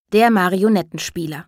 Der Marionettenspieler.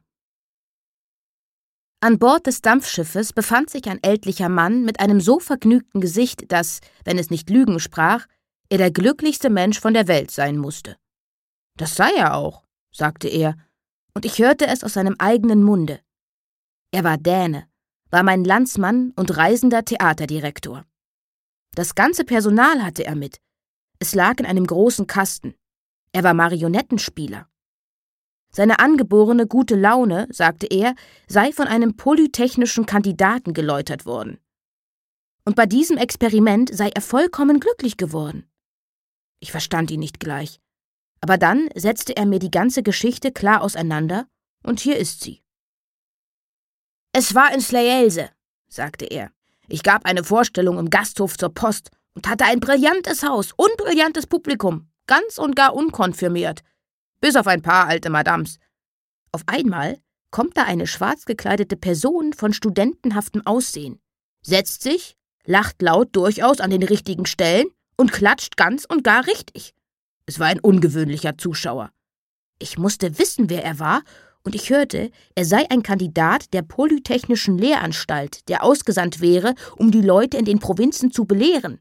An Bord des Dampfschiffes befand sich ein ältlicher Mann mit einem so vergnügten Gesicht, dass, wenn es nicht Lügen sprach, er der glücklichste Mensch von der Welt sein musste. »Das sei er auch«, sagte er, und ich hörte es aus seinem eigenen Munde. Er war Däne, war mein Landsmann und reisender Theaterdirektor. Das ganze Personal hatte er mit. Es lag in einem großen Kasten. Er war Marionettenspieler. Seine angeborene gute Laune, sagte er, sei von einem polytechnischen Kandidaten geläutert worden. Und bei diesem Experiment sei er vollkommen glücklich geworden. Ich verstand ihn nicht gleich. Aber dann setzte er mir die ganze Geschichte klar auseinander, und hier ist sie. »Es war in Slagelse«, sagte er. »Ich gab eine Vorstellung im Gasthof zur Post und hatte ein brillantes Haus und brillantes Publikum, ganz und gar unkonfirmiert, bis auf ein paar alte Madams. Auf einmal kommt da eine schwarz gekleidete Person von studentenhaftem Aussehen, setzt sich, lacht laut durchaus an den richtigen Stellen und klatscht ganz und gar richtig. Es war ein ungewöhnlicher Zuschauer. Ich musste wissen, wer er war, und ich hörte, er sei ein Kandidat der Polytechnischen Lehranstalt, der ausgesandt wäre, um die Leute in den Provinzen zu belehren.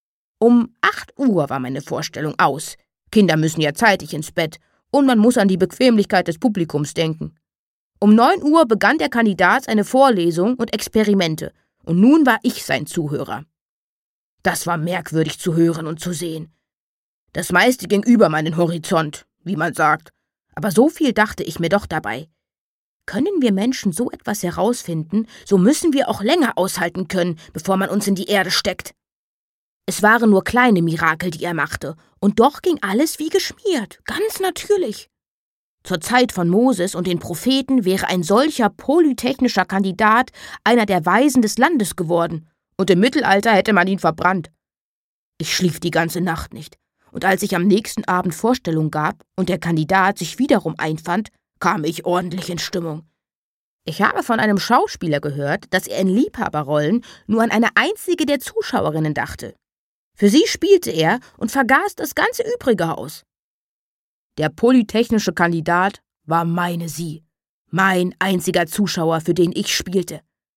Um 8 Uhr war meine Vorstellung aus. Kinder müssen ja zeitig ins Bett, und man muss an die Bequemlichkeit des Publikums denken. Um 9 Uhr begann der Kandidat seine Vorlesung und Experimente, und nun war ich sein Zuhörer. Das war merkwürdig zu hören und zu sehen. Das meiste ging über meinen Horizont, wie man sagt, aber so viel dachte ich mir doch dabei. Können wir Menschen so etwas herausfinden, so müssen wir auch länger aushalten können, bevor man uns in die Erde steckt. Es waren nur kleine Mirakel, die er machte, und doch ging alles wie geschmiert, ganz natürlich. Zur Zeit von Moses und den Propheten wäre ein solcher polytechnischer Kandidat einer der Weisen des Landes geworden, und im Mittelalter hätte man ihn verbrannt. Ich schlief die ganze Nacht nicht, und als ich am nächsten Abend Vorstellung gab und der Kandidat sich wiederum einfand, kam ich ordentlich in Stimmung. Ich habe von einem Schauspieler gehört, dass er in Liebhaberrollen nur an eine einzige der Zuschauerinnen dachte. Für sie spielte er und vergaß das ganze übrige Haus. Der polytechnische Kandidat war meine Sie, mein einziger Zuschauer, für den ich spielte.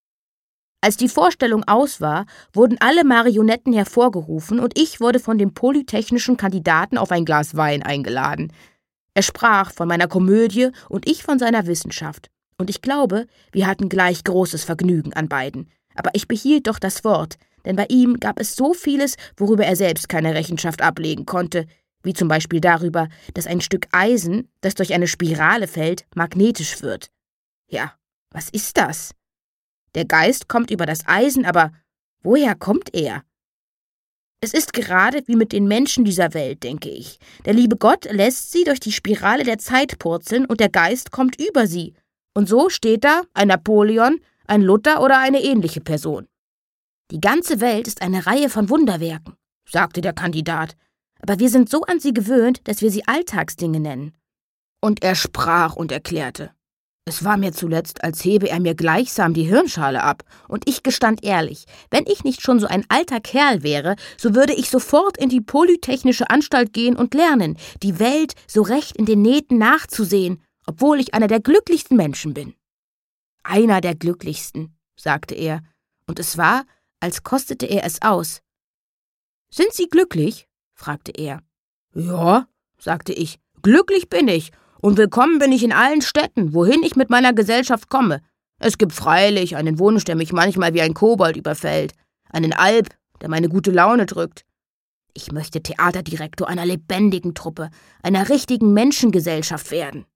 Als die Vorstellung aus war, wurden alle Marionetten hervorgerufen und ich wurde von dem polytechnischen Kandidaten auf ein Glas Wein eingeladen. Er sprach von meiner Komödie und ich von seiner Wissenschaft. Und ich glaube, wir hatten gleich großes Vergnügen an beiden. Aber ich behielt doch das Wort, denn bei ihm gab es so vieles, worüber er selbst keine Rechenschaft ablegen konnte, wie zum Beispiel darüber, dass ein Stück Eisen, das durch eine Spirale fällt, magnetisch wird. Ja, was ist das? Der Geist kommt über das Eisen, aber woher kommt er? Es ist gerade wie mit den Menschen dieser Welt, denke ich. Der liebe Gott lässt sie durch die Spirale der Zeit purzeln und der Geist kommt über sie. Und so steht da ein Napoleon, ein Luther oder eine ähnliche Person. Die ganze Welt ist eine Reihe von Wunderwerken, sagte der Kandidat, aber wir sind so an sie gewöhnt, dass wir sie Alltagsdinge nennen. Und er sprach und erklärte. Es war mir zuletzt, als hebe er mir gleichsam die Hirnschale ab, und ich gestand ehrlich, wenn ich nicht schon so ein alter Kerl wäre, so würde ich sofort in die Polytechnische Anstalt gehen und lernen, die Welt so recht in den Nähten nachzusehen, obwohl ich einer der glücklichsten Menschen bin. Einer der glücklichsten, sagte er, und es war, als kostete er es aus. »Sind Sie glücklich?« fragte er. »Ja«, sagte ich, »glücklich bin ich, und willkommen bin ich in allen Städten, wohin ich mit meiner Gesellschaft komme. Es gibt freilich einen Wunsch, der mich manchmal wie ein Kobold überfällt, einen Alp, der meine gute Laune drückt. Ich möchte Theaterdirektor einer lebendigen Truppe, einer richtigen Menschengesellschaft werden.«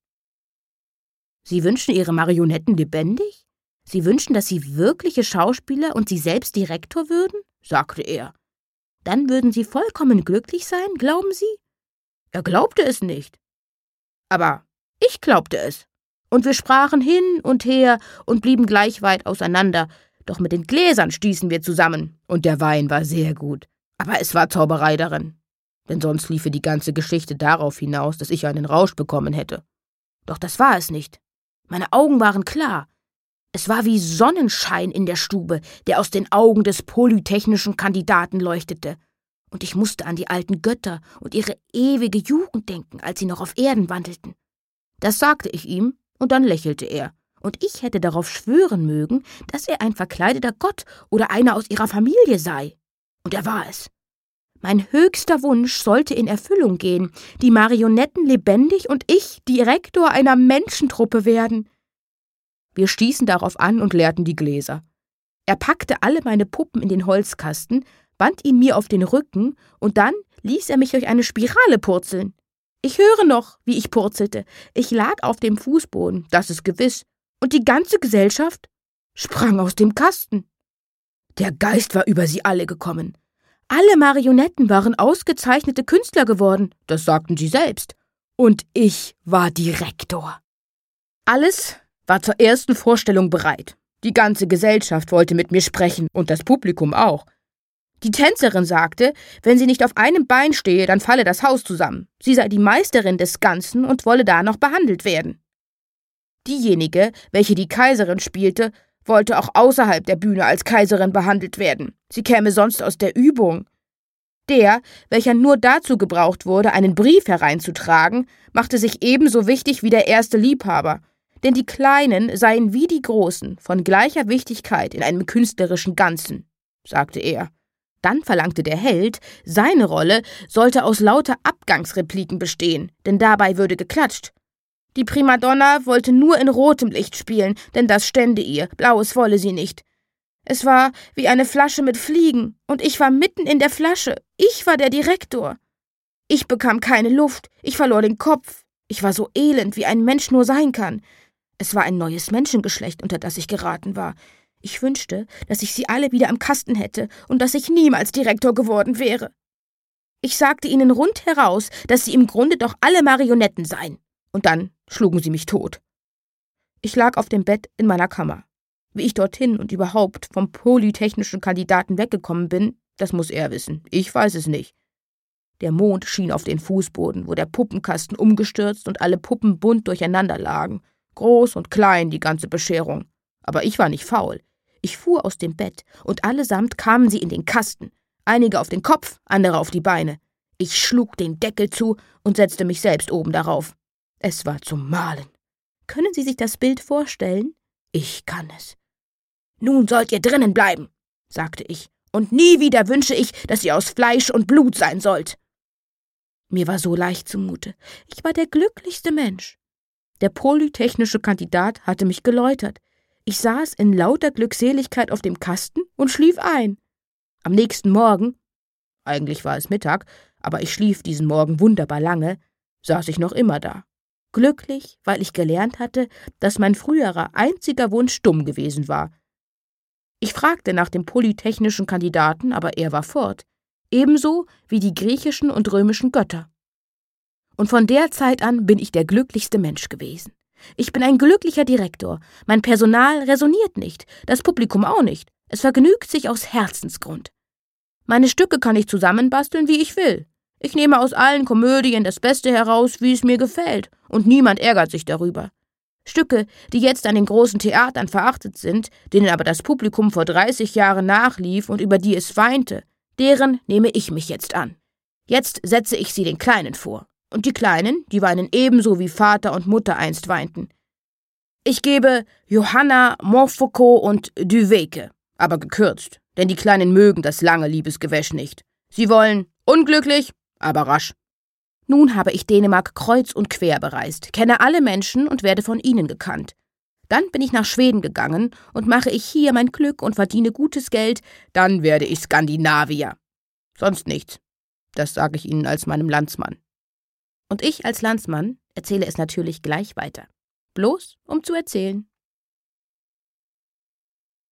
»Sie wünschen Ihre Marionetten lebendig? Sie wünschen, dass Sie wirkliche Schauspieler und Sie selbst Direktor würden?« sagte er. »Dann würden Sie vollkommen glücklich sein, glauben Sie?« Er glaubte es nicht. Aber ich glaubte es. Und wir sprachen hin und her und blieben gleich weit auseinander, doch mit den Gläsern stießen wir zusammen, und der Wein war sehr gut. Aber es war Zauberei darin, denn sonst liefe die ganze Geschichte darauf hinaus, dass ich einen Rausch bekommen hätte. Doch das war es nicht. Meine Augen waren klar. Es war wie Sonnenschein in der Stube, der aus den Augen des polytechnischen Kandidaten leuchtete. Und ich musste an die alten Götter und ihre ewige Jugend denken, als sie noch auf Erden wandelten. Das sagte ich ihm, und dann lächelte er. Und ich hätte darauf schwören mögen, dass er ein verkleideter Gott oder einer aus ihrer Familie sei. Und er war es. Mein höchster Wunsch sollte in Erfüllung gehen, die Marionetten lebendig und ich Direktor einer Menschentruppe werden. Wir stießen darauf an und leerten die Gläser. Er packte alle meine Puppen in den Holzkasten, band ihn mir auf den Rücken und dann ließ er mich durch eine Spirale purzeln. Ich höre noch, wie ich purzelte. Ich lag auf dem Fußboden, das ist gewiss, und die ganze Gesellschaft sprang aus dem Kasten. Der Geist war über sie alle gekommen. Alle Marionetten waren ausgezeichnete Künstler geworden, das sagten sie selbst. Und ich war Direktor. Alles war zur ersten Vorstellung bereit. Die ganze Gesellschaft wollte mit mir sprechen und das Publikum auch. Die Tänzerin sagte, wenn sie nicht auf einem Bein stehe, dann falle das Haus zusammen. Sie sei die Meisterin des Ganzen und wolle da noch behandelt werden. Diejenige, welche die Kaiserin spielte, wollte auch außerhalb der Bühne als Kaiserin behandelt werden. Sie käme sonst aus der Übung. Der, welcher nur dazu gebraucht wurde, einen Brief hereinzutragen, machte sich ebenso wichtig wie der erste Liebhaber. Denn die Kleinen seien wie die Großen von gleicher Wichtigkeit in einem künstlerischen Ganzen, sagte er. Dann verlangte der Held, seine Rolle sollte aus lauter Abgangsrepliken bestehen, denn dabei würde geklatscht. Die Primadonna wollte nur in rotem Licht spielen, denn das stände ihr, blaues wolle sie nicht. Es war wie eine Flasche mit Fliegen, und ich war mitten in der Flasche. Ich war der Direktor. Ich bekam keine Luft, ich verlor den Kopf. Ich war so elend, wie ein Mensch nur sein kann. Es war ein neues Menschengeschlecht, unter das ich geraten war. Ich wünschte, dass ich sie alle wieder am Kasten hätte und dass ich niemals Direktor geworden wäre. Ich sagte ihnen rundheraus, dass sie im Grunde doch alle Marionetten seien. Und dann schlugen sie mich tot. Ich lag auf dem Bett in meiner Kammer. Wie ich dorthin und überhaupt vom polytechnischen Kandidaten weggekommen bin, das muss er wissen. Ich weiß es nicht. Der Mond schien auf den Fußboden, wo der Puppenkasten umgestürzt und alle Puppen bunt durcheinander lagen. Groß und klein, die ganze Bescherung. Aber ich war nicht faul. Ich fuhr aus dem Bett, und allesamt kamen sie in den Kasten. Einige auf den Kopf, andere auf die Beine. Ich schlug den Deckel zu und setzte mich selbst oben darauf. Es war zum Malen. Können Sie sich das Bild vorstellen? Ich kann es. »Nun sollt ihr drinnen bleiben«, sagte ich, »und nie wieder wünsche ich, dass ihr aus Fleisch und Blut sein sollt.« Mir war so leicht zumute. Ich war der glücklichste Mensch. Der polytechnische Kandidat hatte mich geläutert. Ich saß in lauter Glückseligkeit auf dem Kasten und schlief ein. Am nächsten Morgen, eigentlich war es Mittag, aber ich schlief diesen Morgen wunderbar lange, saß ich noch immer da. Glücklich, weil ich gelernt hatte, dass mein früherer einziger Wunsch dumm gewesen war. Ich fragte nach dem polytechnischen Kandidaten, aber er war fort, ebenso wie die griechischen und römischen Götter. Und von der Zeit an bin ich der glücklichste Mensch gewesen. Ich bin ein glücklicher Direktor. Mein Personal resoniert nicht, das Publikum auch nicht. Es vergnügt sich aus Herzensgrund. Meine Stücke kann ich zusammenbasteln, wie ich will. Ich nehme aus allen Komödien das Beste heraus, wie es mir gefällt, und niemand ärgert sich darüber. Stücke, die jetzt an den großen Theatern verachtet sind, denen aber das Publikum vor 30 Jahren nachlief und über die es weinte, deren nehme ich mich jetzt an. Jetzt setze ich sie den Kleinen vor. Und die Kleinen, die weinen ebenso wie Vater und Mutter einst weinten. Ich gebe Johanna, Montfaucon und Duweke, aber gekürzt, denn die Kleinen mögen das lange Liebesgewäsch nicht. Sie wollen unglücklich, aber rasch. Nun habe ich Dänemark kreuz und quer bereist, kenne alle Menschen und werde von ihnen gekannt. Dann bin ich nach Schweden gegangen und mache ich hier mein Glück und verdiene gutes Geld, dann werde ich Skandinavier. Sonst nichts. Das sage ich Ihnen als meinem Landsmann. Und ich als Landsmann erzähle es natürlich gleich weiter. Bloß um zu erzählen.